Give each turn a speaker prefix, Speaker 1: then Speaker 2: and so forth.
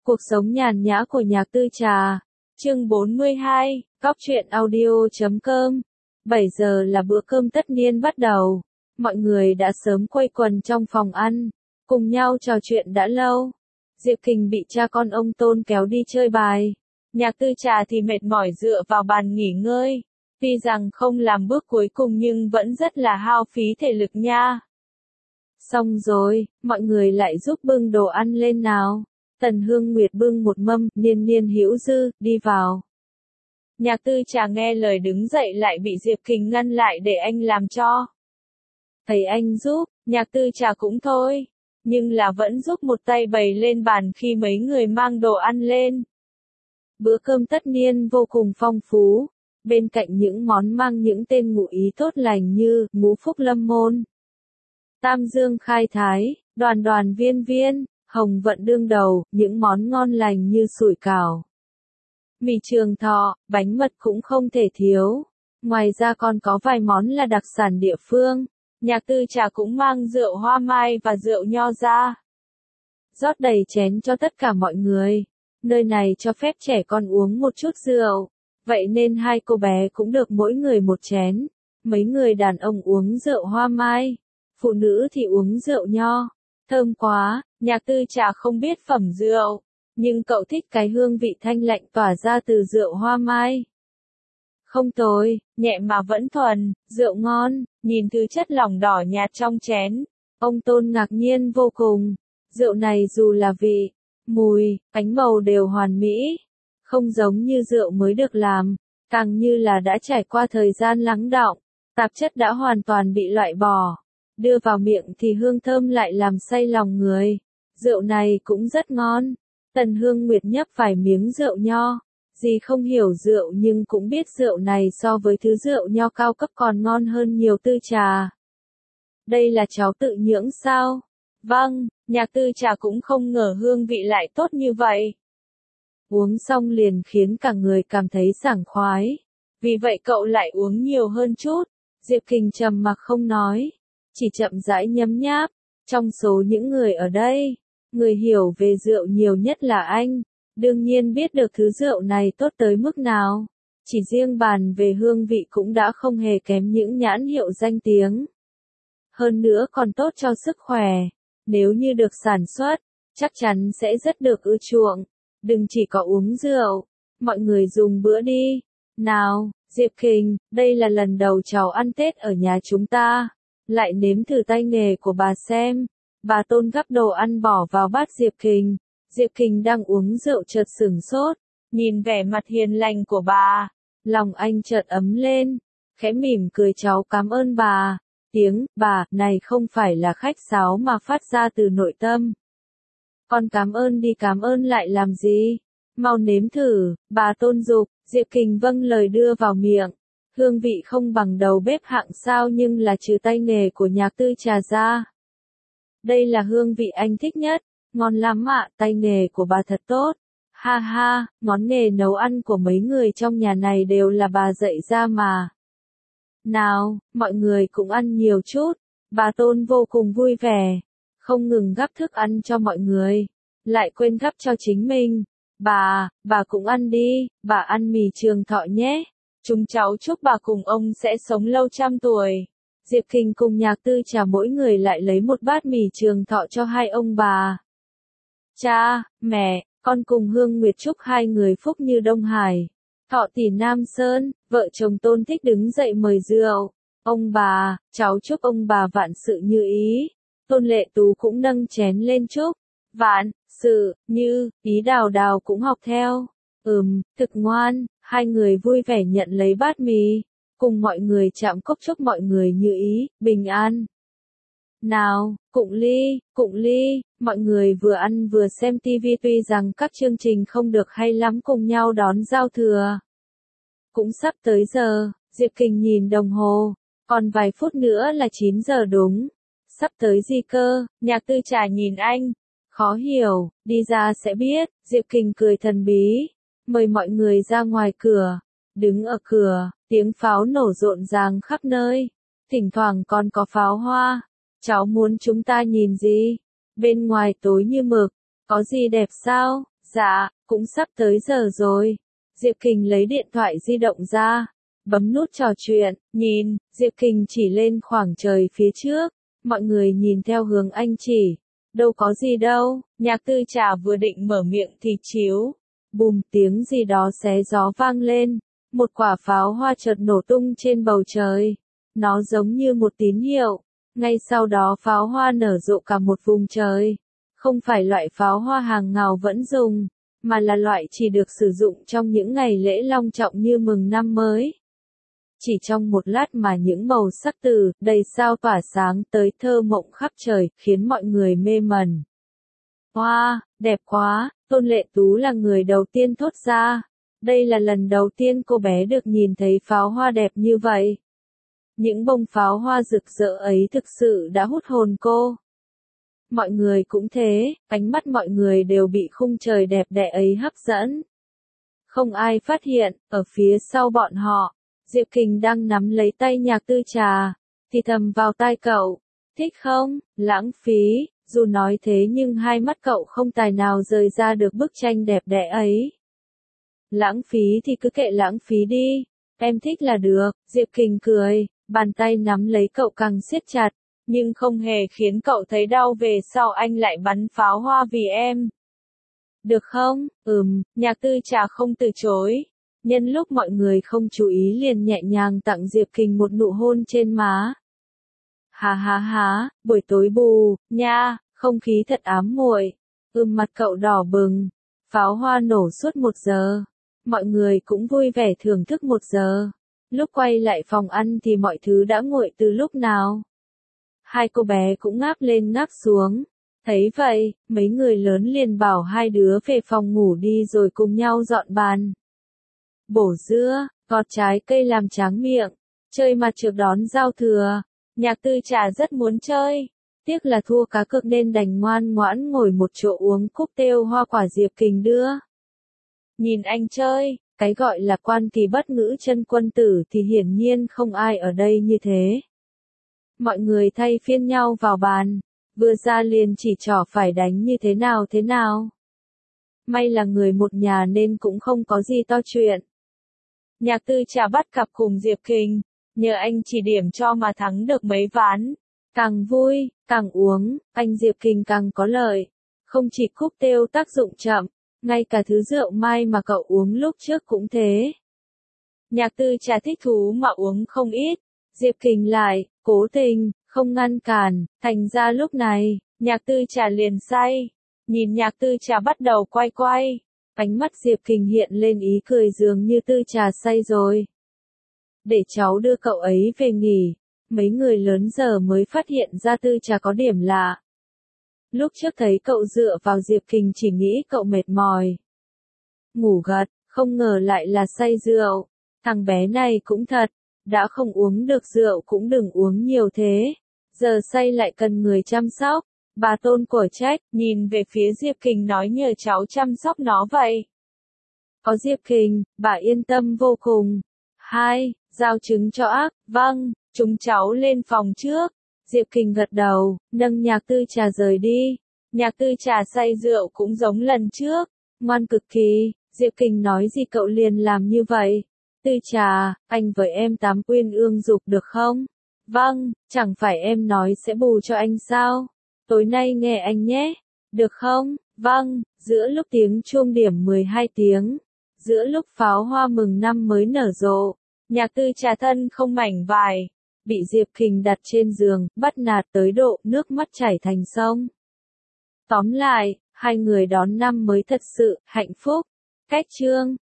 Speaker 1: Cuộc sống nhàn nhã của Nhạc Tư Trà. Chương 42, Cóc truyện audio.com. 7 giờ là bữa cơm tất niên bắt đầu. Mọi người đã sớm quây quần trong phòng ăn, cùng nhau trò chuyện đã lâu. Diệp Kình bị cha con ông Tôn kéo đi chơi bài. Nhạc Tư Trà thì mệt mỏi dựa vào bàn nghỉ ngơi. Tuy rằng không làm bước cuối cùng nhưng vẫn rất là hao phí thể lực nha. Xong rồi, mọi người lại giúp bưng đồ ăn lên nào. Tần Hương Nguyệt bưng một mâm, Niên Niên Hữu Dư, đi vào. Nhạc Tư Trà nghe lời đứng dậy lại bị Diệp Kình ngăn lại để anh làm cho. Thấy anh giúp, Nhạc Tư Trà cũng thôi, nhưng là vẫn giúp một tay bày lên bàn khi mấy người mang đồ ăn lên. Bữa cơm tất niên vô cùng phong phú, bên cạnh những món mang những tên ngụ ý tốt lành như ngũ phúc lâm môn, tam dương khai thái, đoàn đoàn viên viên, hồng vận đương đầu, những món ngon lành như sủi cảo, mì trường thọ, bánh mật cũng không thể thiếu. Ngoài ra còn có vài món là đặc sản địa phương. Nhạc Tư Trà cũng mang rượu hoa mai và rượu nho ra, rót đầy chén cho tất cả mọi người. Nơi này cho phép trẻ con uống một chút rượu, vậy nên hai cô bé cũng được mỗi người một chén. Mấy người đàn ông uống rượu hoa mai, phụ nữ thì uống rượu nho. Thơm quá. Nhạc Tư Trà không biết phẩm rượu, nhưng cậu thích cái hương vị thanh lạnh tỏa ra từ rượu hoa mai. Không tồi, nhẹ mà vẫn thuần, rượu ngon, nhìn thứ chất lỏng đỏ nhạt trong chén. Ông Tôn ngạc nhiên vô cùng. Rượu này dù là vị, mùi, ánh màu đều hoàn mỹ. Không giống như rượu mới được làm, càng như là đã trải qua thời gian lắng đọng, tạp chất đã hoàn toàn bị loại bỏ. Đưa vào miệng thì hương thơm lại làm say lòng người. Rượu này cũng rất ngon. Tần Hương Nguyệt nhấp vài miếng rượu nho. Dì không hiểu rượu nhưng cũng biết rượu này so với thứ rượu nho cao cấp còn ngon hơn nhiều. Tư Trà, đây là cháu tự nhưỡng sao? Vâng, Nhạc Tư Trà cũng không ngờ hương vị lại tốt như vậy. Uống xong liền khiến cả người cảm thấy sảng khoái. Vì vậy cậu lại uống nhiều hơn chút. Diệp Kình trầm mặc không nói, chỉ chậm rãi nhấm nháp. Trong số những người ở đây, người hiểu về rượu nhiều nhất là anh. Đương nhiên biết được thứ rượu này tốt tới mức nào. Chỉ riêng bàn về hương vị cũng đã không hề kém những nhãn hiệu danh tiếng. Hơn nữa còn tốt cho sức khỏe. Nếu như được sản xuất, chắc chắn sẽ rất được ưa chuộng. Đừng chỉ có uống rượu, mọi người dùng bữa đi. Nào, Diệp Kình, đây là lần đầu cháu ăn Tết ở nhà chúng ta. Lại nếm thử tay nghề của bà xem. Bà Tôn gắp đồ ăn bỏ vào bát Diệp Kình. Diệp Kình đang uống rượu chợt sửng sốt, nhìn vẻ mặt hiền lành của bà, lòng anh chợt ấm lên, khẽ mỉm cười. Cháu cảm ơn bà. Tiếng bà này không phải là khách sáo mà phát ra từ nội tâm. Con cảm ơn đi, cảm ơn lại làm gì? Mau nếm thử, bà Tôn giục. Diệp Kình vâng lời đưa vào miệng. Hương vị không bằng đầu bếp hạng sao nhưng là trừ tay nghề của Nhạc Tư Trà ra, đây là hương vị anh thích nhất. Ngon lắm ạ, tay nghề của bà thật tốt. Ha ha, món nghề nấu ăn của mấy người trong nhà này đều là bà dạy ra mà. Nào, mọi người cũng ăn nhiều chút. Bà Tôn vô cùng vui vẻ, không ngừng gắp thức ăn cho mọi người, lại quên gắp cho chính mình. Bà cũng ăn đi, bà ăn mì trường thọ nhé. Chúng cháu chúc bà cùng ông sẽ sống lâu trăm tuổi. Diệp Kình cùng Nhạc Tư Trà mỗi người lại lấy một bát mì trường thọ cho hai ông bà. Cha, mẹ, con cùng Hương Nguyệt chúc hai người phúc như Đông Hải, thọ tỷ Nam Sơn. Vợ chồng Tôn thích đứng dậy mời rượu. Ông bà, cháu chúc ông bà vạn sự như ý. Tôn Lệ Tú cũng nâng chén lên chúc vạn sự như ý. Đào Đào cũng học theo. Thực ngoan. Hai người vui vẻ nhận lấy bát mì, cùng mọi người chạm cốc chúc mọi người như ý, bình an. Nào, cụng ly, mọi người vừa ăn vừa xem tivi. Tuy rằng các chương trình không được hay lắm, cùng nhau đón giao thừa. Cũng sắp tới giờ. Diệp Kình nhìn đồng hồ, còn vài phút nữa là 9 giờ đúng. Sắp tới gì cơ? Nhạc Tư Trà nhìn anh, khó hiểu. Đi ra sẽ biết. Diệp Kình cười thần bí, mời mọi người ra ngoài cửa. Đứng ở cửa, tiếng pháo nổ rộn ràng khắp nơi. Thỉnh thoảng còn có pháo hoa. Cháu muốn chúng ta nhìn gì? Bên ngoài tối như mực, có gì đẹp sao? Dạ, cũng sắp tới giờ rồi. Diệp Kình lấy điện thoại di động ra, bấm nút trò chuyện, nhìn, Diệp Kình chỉ lên khoảng trời phía trước, mọi người nhìn theo hướng anh chỉ. Đâu có gì đâu, Nhạc Tư Trà vừa định mở miệng thì chiếu. Bùm tiếng gì đó xé gió vang lên, một quả pháo hoa chợt nổ tung trên bầu trời. Nó giống như một tín hiệu, ngay sau đó pháo hoa nở rộ cả một vùng trời. Không phải loại pháo hoa hàng ngào vẫn dùng, mà là loại chỉ được sử dụng trong những ngày lễ long trọng như mừng năm mới. Chỉ trong một lát mà những màu sắc từ đầy sao tỏa sáng tới thơ mộng khắp trời, khiến mọi người mê mẩn. Wow, đẹp quá, Tôn Lệ Tú là người đầu tiên thốt ra. Đây là lần đầu tiên cô bé được nhìn thấy pháo hoa đẹp như vậy. Những bông pháo hoa rực rỡ ấy thực sự đã hút hồn cô. Mọi người cũng thế, ánh mắt mọi người đều bị khung trời đẹp đẽ ấy hấp dẫn. Không ai phát hiện, ở phía sau bọn họ, Diệp Kình đang nắm lấy tay Nhạc Tư Trà, thì thầm vào tai cậu, thích không, lãng phí, dù nói thế nhưng hai mắt cậu không tài nào rời ra được bức tranh đẹp đẽ ấy. Lãng phí thì cứ kệ lãng phí đi, em thích là được, Diệp Kình cười, bàn tay nắm lấy cậu càng siết chặt, nhưng không hề khiến cậu thấy đau về sau anh lại bắn pháo hoa vì em. Được không? Nhạc Tư Trà không từ chối. Nhân lúc mọi người không chú ý liền nhẹ nhàng tặng Diệp Kình một nụ hôn trên má. Buổi tối bù, nha, không khí thật ám muội. Mặt cậu đỏ bừng. Pháo hoa nổ suốt 1 giờ. Mọi người cũng vui vẻ thưởng thức 1 giờ. Lúc quay lại phòng ăn thì mọi thứ đã nguội từ lúc nào. Hai cô bé cũng ngáp lên ngáp xuống. Thấy vậy, mấy người lớn liền bảo hai đứa về phòng ngủ đi rồi cùng nhau dọn bàn. Bổ dưa, gọt trái cây làm tráng miệng, chơi mặt trượt đón giao thừa. Nhạc Tư Trà rất muốn chơi, tiếc là thua cá cược nên đành ngoan ngoãn ngồi một chỗ uống cocktail hoa quả Diệp Kình đưa. Nhìn anh chơi, cái gọi là quan kỳ bất ngữ chân quân tử thì hiển nhiên không ai ở đây như thế. Mọi người thay phiên nhau vào bàn, vừa ra liền chỉ trỏ phải đánh như thế nào. May là người một nhà nên cũng không có gì to chuyện. Nhạc Tư Trà bắt cặp cùng Diệp Kình, nhờ anh chỉ điểm cho mà thắng được mấy ván. Càng vui, càng uống, anh Diệp Kình càng có lợi. Không chỉ cocktail tác dụng chậm, ngay cả thứ rượu mai mà cậu uống lúc trước cũng thế. Nhạc Tư Trà thích thú mà uống không ít, Diệp Kình lại, cố tình, không ngăn cản, thành ra lúc này, Nhạc Tư Trà liền say. Nhìn Nhạc Tư Trà bắt đầu quay, ánh mắt Diệp Kình hiện lên ý cười dường như Tư Trà say rồi. Để cháu đưa cậu ấy về nghỉ, mấy người lớn giờ mới phát hiện ra Tư Trà có điểm lạ. Lúc trước thấy cậu dựa vào Diệp Kình chỉ nghĩ cậu mệt mỏi. Ngủ gật, không ngờ lại là say rượu. Thằng bé này cũng thật, đã không uống được rượu cũng đừng uống nhiều thế. Giờ say lại cần người chăm sóc. Bà Tôn của trách, nhìn về phía Diệp Kình nói nhờ cháu chăm sóc nó vậy. Có Diệp Kình, bà yên tâm vô cùng. 2. Giao trứng cho ác, vâng, chúng cháu lên phòng trước. Diệp Kình gật đầu, nâng Nhạc Tư Trà rời đi. Nhạc Tư Trà say rượu cũng giống lần trước, ngoan cực kỳ, Diệp Kình nói gì cậu liền làm như vậy. Tư Trà, anh với em tắm uyên ương dục được không? Vâng, chẳng phải em nói sẽ bù cho anh sao? Tối nay nghe anh nhé. Được không? Vâng, giữa lúc tiếng chuông điểm 12 tiếng, giữa lúc pháo hoa mừng năm mới nở rộ, Nhạc Tư Trà thân không mảnh vải, bị Diệp Kình đặt trên giường, bắt nạt tới độ nước mắt chảy thành sông. Tóm lại, hai người đón năm mới thật sự hạnh phúc. Cách chương